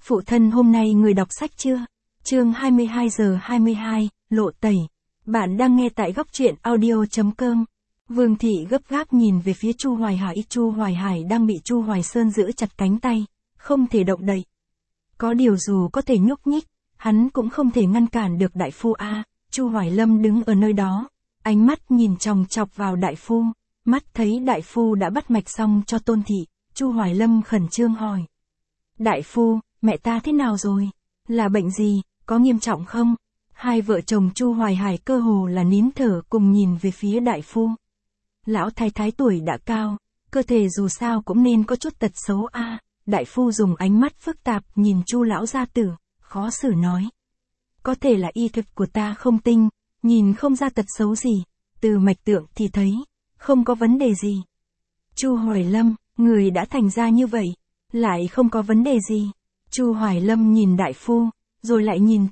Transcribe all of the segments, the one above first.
Phụ thân hôm nay người đọc sách chưa? Chương 22 giờ 22, lộ tẩy. Bạn đang nghe tại góc truyện audio.com. Vương Thị gấp gáp nhìn về phía Chu Hoài Hải. Chu Hoài Hải đang bị Chu Hoài Sơn giữ chặt cánh tay, không thể động đậy. Có điều dù có thể nhúc nhích, hắn cũng không thể ngăn cản được đại phu a. Chu Hoài Lâm đứng ở nơi đó, ánh mắt nhìn chòng chọc vào đại phu, mắt thấy đại phu đã bắt mạch xong cho Tôn Thị, Chu Hoài Lâm khẩn trương hỏi: "Đại phu, mẹ ta thế nào rồi? Là bệnh gì, có nghiêm trọng không?" Hai vợ chồng Chu Hoài Hải cơ hồ là nín thở cùng nhìn về phía đại phu. Lão thái thái tuổi đã cao, cơ thể dù sao cũng nên có chút tật xấu a. Đại phu dùng ánh mắt phức tạp nhìn Chu lão gia tử, khó xử nói: "Có thể là y thuật của ta không tinh, nhìn không ra tật xấu gì, từ mạch tượng thì thấy, không có vấn đề gì." Chu Hoài Lâm, người đã thành ra như vậy, lại không có vấn đề gì. Chu Hoài Lâm nhìn đại phu, rồi lại nhìn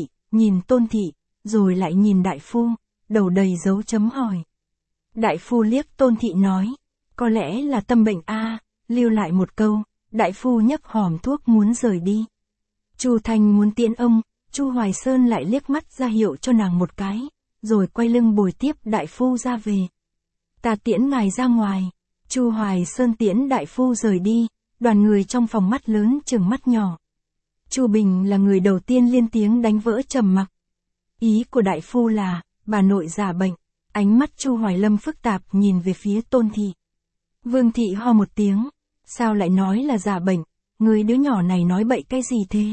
Tôn Thị, rồi lại nhìn đại phu, đầu đầy dấu chấm hỏi. Đại phu liếc Tôn Thị nói: "Có lẽ là tâm bệnh a." Lưu lại một câu, đại phu nhấc hòm thuốc muốn rời đi. Chu Thanh muốn tiễn ông, Chu Hoài Sơn lại liếc mắt ra hiệu cho nàng một cái, rồi quay lưng bồi tiếp đại phu ra về. "Ta tiễn ngài ra ngoài." Chu Hoài Sơn tiễn đại phu rời đi, đoàn người trong phòng mắt lớn chừng mắt nhỏ. Chu Bình là người đầu tiên lên tiếng đánh vỡ trầm mặc. "Ý của đại phu là, bà nội già bệnh." Ánh mắt Chu Hoài Lâm phức tạp nhìn về phía Tôn Thị. Vương Thị ho một tiếng: "Sao lại nói là già bệnh, người đứa nhỏ này nói bậy cái gì thế?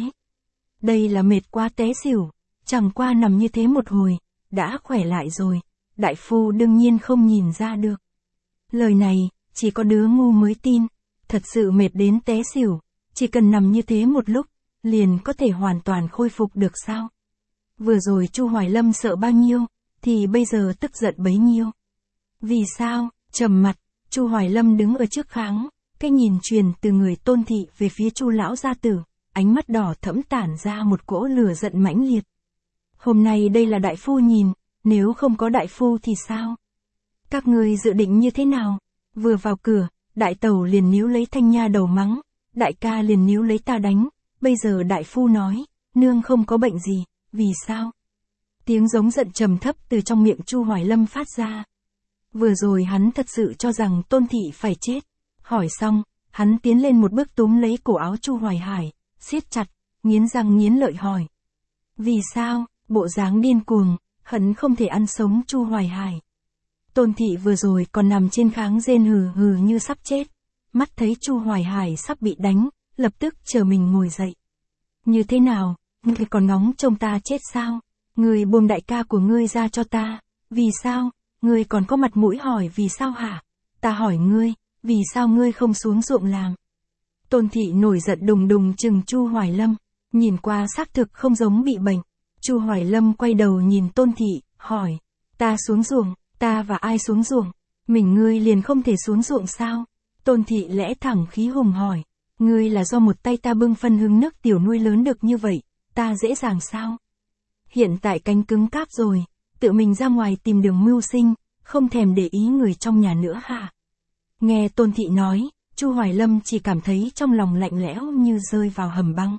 Đây là mệt quá té xỉu, chẳng qua nằm như thế một hồi, đã khỏe lại rồi." Đại phu đương nhiên không nhìn ra được. Lời này, chỉ có đứa ngu mới tin, thật sự mệt đến té xỉu, chỉ cần nằm như thế một lúc, liền có thể hoàn toàn khôi phục được sao? Vừa rồi Chu Hoài Lâm sợ bao nhiêu, thì bây giờ tức giận bấy nhiêu. Vì sao? Trầm mặt, Chu Hoài Lâm đứng ở trước kháng, cái nhìn truyền từ người Tôn Thị về phía Chu lão gia tử, ánh mắt đỏ thẫm tản ra một cỗ lửa giận mãnh liệt. Hôm nay đây là đại phu nhìn, nếu không có đại phu thì sao? Các ngươi dự định như thế nào? Vừa vào cửa, đại tẩu liền níu lấy Thanh Nha đầu mắng, đại ca liền níu lấy ta đánh, bây giờ đại phu nói, nương không có bệnh gì, vì sao? Tiếng giống giận trầm thấp từ trong miệng Chu Hoài Lâm phát ra. Vừa rồi hắn thật sự cho rằng Tôn Thị phải chết. Hỏi xong, hắn tiến lên một bước túm lấy cổ áo Chu Hoài Hải, siết chặt, nghiến răng nghiến lợi hỏi: "Vì sao?" Bộ dáng điên cuồng, hận không thể ăn sống Chu Hoài Hải. Tôn Thị vừa rồi còn nằm trên kháng rên hừ hừ như sắp chết, mắt thấy Chu Hoài Hải sắp bị đánh, lập tức chờ mình ngồi dậy. "Như thế nào, ngươi còn ngóng trông ta chết sao? Ngươi buông đại ca của ngươi ra cho ta, vì sao? Ngươi còn có mặt mũi hỏi vì sao hả? Ta hỏi ngươi, vì sao ngươi không xuống ruộng làm?" Tôn Thị nổi giận đùng đùng chừng Chu Hoài Lâm, nhìn qua xác thực không giống bị bệnh. Chu Hoài Lâm quay đầu nhìn Tôn Thị, hỏi: "Ta xuống ruộng, ta và ai xuống ruộng? Mình ngươi liền không thể xuống ruộng sao?" Tôn Thị lẽ thẳng khí hùng hỏi: "Ngươi là do một tay ta bưng phân hứng nước tiểu nuôi lớn được như vậy, ta dễ dàng sao? Hiện tại cánh cứng cáp rồi, tự mình ra ngoài tìm đường mưu sinh, không thèm để ý người trong nhà nữa hả?" Nghe Tôn Thị nói, Chu Hoài Lâm chỉ cảm thấy trong lòng lạnh lẽo như rơi vào hầm băng.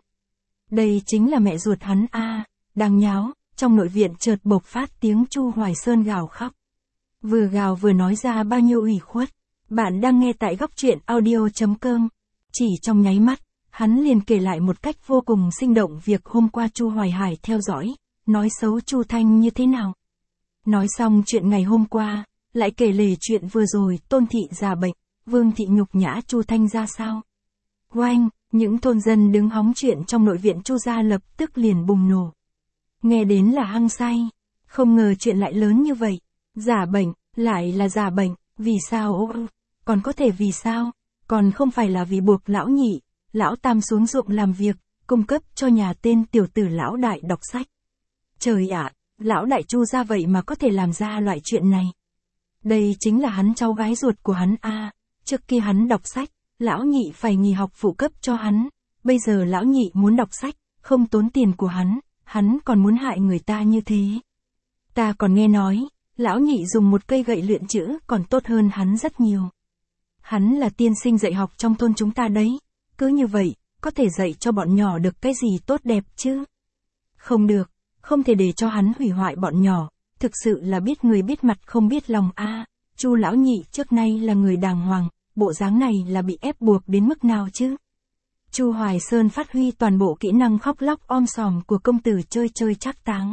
Đây chính là mẹ ruột hắn a. Đang nháo, trong nội viện chợt bộc phát tiếng Chu Hoài Sơn gào khóc. Vừa gào vừa nói ra bao nhiêu ủy khuất. Bạn đang nghe tại góc truyện audio.com. Chỉ trong nháy mắt, hắn liền kể lại một cách vô cùng sinh động việc hôm qua Chu Hoài Hải theo dõi, nói xấu Chu Thanh như thế nào. Nói xong chuyện ngày hôm qua, lại kể lể chuyện vừa rồi Tôn Thị già bệnh, Vương Thị nhục nhã Chu Thanh ra sao. Oanh, những thôn dân đứng hóng chuyện trong nội viện Chu gia lập tức liền bùng nổ. Nghe đến là hăng say, không ngờ chuyện lại lớn như vậy. Giả bệnh, lại là giả bệnh, vì sao? Còn có thể vì sao? Còn không phải là vì buộc lão nhị, lão tam xuống ruộng làm việc, cung cấp cho nhà tên tiểu tử lão đại đọc sách. Trời ạ, lão đại Chu gia vậy mà có thể làm ra loại chuyện này. Đây chính là hắn cháu gái ruột của hắn a. Trước kia hắn đọc sách, lão nhị phải nghỉ học phụ cấp cho hắn. Bây giờ lão nhị muốn đọc sách, không tốn tiền của hắn còn muốn hại người ta như thế. Ta còn nghe nói, lão nhị dùng một cây gậy luyện chữ còn tốt hơn hắn rất nhiều. Hắn là tiên sinh dạy học trong thôn chúng ta đấy. Cứ như vậy, có thể dạy cho bọn nhỏ được cái gì tốt đẹp chứ? Không được, không thể để cho hắn hủy hoại bọn nhỏ, thực sự là biết người biết mặt không biết lòng a. Chu lão nhị trước nay là người đàng hoàng, bộ dáng này là bị ép buộc đến mức nào chứ? Chu Hoài Sơn phát huy toàn bộ kỹ năng khóc lóc om sòm của công tử chơi chơi trác táng.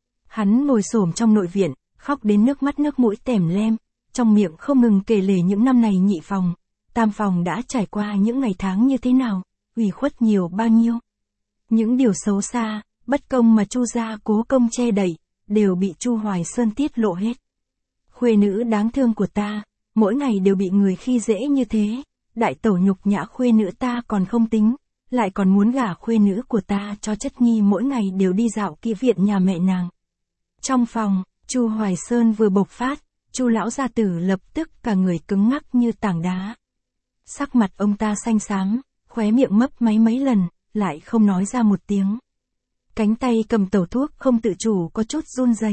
Hắn ngồi xổm trong nội viện, khóc đến nước mắt nước mũi tèm lem, trong miệng không ngừng kể lể những năm này nhị phòng, tam phòng đã trải qua những ngày tháng như thế nào, ủy khuất nhiều bao nhiêu. Những điều xấu xa, bất công mà Chu gia cố công che đậy, đều bị Chu Hoài Sơn tiết lộ hết. Khuê nữ đáng thương của ta, mỗi ngày đều bị người khi dễ như thế, đại tẩu nhục nhã khuê nữ ta còn không tính, lại còn muốn gả khuê nữ của ta cho chất nhi mỗi ngày đều đi dạo kỹ viện nhà mẹ nàng. Trong phòng, Chu Hoài Sơn vừa bộc phát, Chu lão gia tử lập tức cả người cứng ngắc như tảng đá. Sắc mặt ông ta xanh xám, khóe miệng mấp máy mấy lần, lại không nói ra một tiếng. Cánh tay cầm tẩu thuốc không tự chủ có chút run rẩy.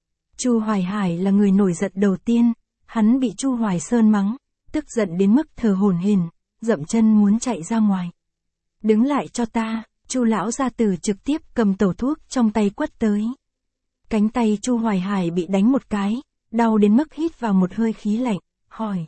Chu Hoài Hải là người nổi giận đầu tiên, hắn bị Chu Hoài Sơn mắng, tức giận đến mức thở hổn hển, dậm chân muốn chạy ra ngoài. Đứng lại cho ta, Chu lão gia tử trực tiếp cầm tẩu thuốc trong tay quất tới. Cánh tay Chu Hoài Hải bị đánh một cái, đau đến mức hít vào một hơi khí lạnh, hỏi.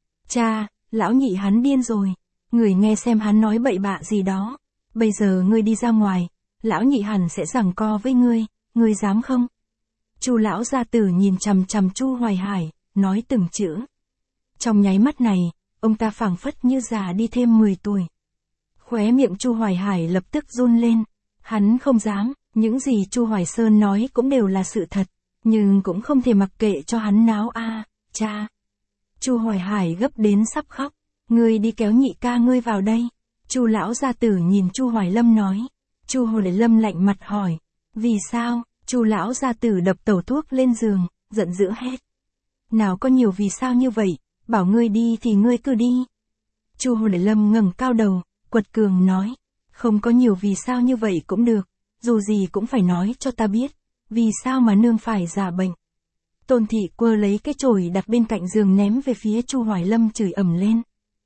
Cha, lão nhị hắn điên rồi, người nghe xem hắn nói bậy bạ gì đó, bây giờ ngươi đi ra ngoài, lão nhị hẳn sẽ giằng co với ngươi dám không? Chu lão gia tử nhìn chằm chằm Chu Hoài Hải, nói từng chữ. Trong nháy mắt này, ông ta phảng phất như già đi thêm 10 tuổi. Khóe miệng Chu Hoài Hải lập tức run lên, hắn không dám, những gì Chu Hoài Sơn nói cũng đều là sự thật, nhưng cũng không thể mặc kệ cho hắn náo a, cha. Chu Hoài Hải gấp đến sắp khóc, ngươi đi kéo nhị ca ngươi vào đây. Chu lão gia tử nhìn Chu Hoài Lâm nói. Chu Hoài Lâm lạnh mặt hỏi, vì sao? Chu lão gia tử đập tẩu thuốc lên giường, giận dữ hét. Nào có nhiều vì sao như vậy, bảo ngươi đi thì ngươi cứ đi. Chu Hoài Lâm ngẩng cao đầu, quật cường nói, không có nhiều vì sao như vậy cũng được, dù gì cũng phải nói cho ta biết, vì sao mà nương phải giả bệnh. Tôn thị quơ lấy cái chổi đặt bên cạnh giường ném về phía Chu Hoài Lâm chửi ầm lên.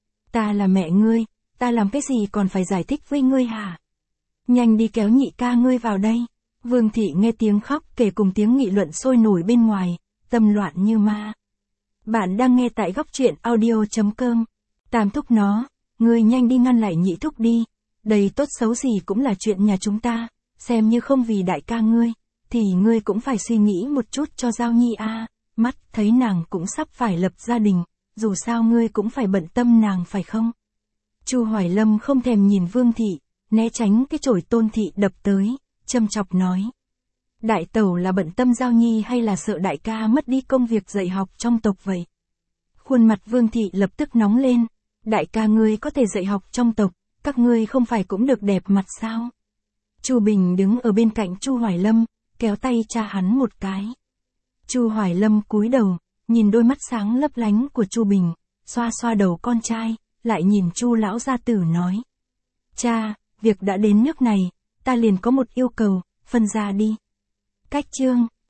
Ta là mẹ ngươi, ta làm cái gì còn phải giải thích với ngươi hả? Nhanh đi kéo nhị ca ngươi vào đây. Vương thị nghe tiếng khóc kể cùng tiếng nghị luận sôi nổi bên ngoài, tâm loạn như ma. Bạn đang nghe tại góc truyện audio.com. Tam thúc nó, ngươi nhanh đi ngăn lại nhị thúc đi, đây tốt xấu gì cũng là chuyện nhà chúng ta, xem như không vì đại ca ngươi, thì ngươi cũng phải suy nghĩ một chút cho Giao Nhi a. Mắt thấy nàng cũng sắp phải lập gia đình, dù sao ngươi cũng phải bận tâm nàng phải không? Chu Hoài Lâm không thèm nhìn Vương thị, né tránh cái chổi Tôn thị đập tới, châm chọc nói. Đại tẩu là bận tâm Giao Nhi hay là sợ đại ca mất đi công việc dạy học trong tộc vậy? Khuôn mặt Vương thị lập tức nóng lên, đại ca ngươi có thể dạy học trong tộc, các ngươi không phải cũng được đẹp mặt sao? Chu Bình đứng ở bên cạnh Chu Hoài Lâm, kéo tay cha hắn một cái. Chu Hoài Lâm cúi đầu, nhìn đôi mắt sáng lấp lánh của Chu Bình, xoa xoa đầu con trai, lại nhìn Chu lão gia tử nói. Cha, việc đã đến nước này, ta liền có một yêu cầu, phân ra đi. Cách chương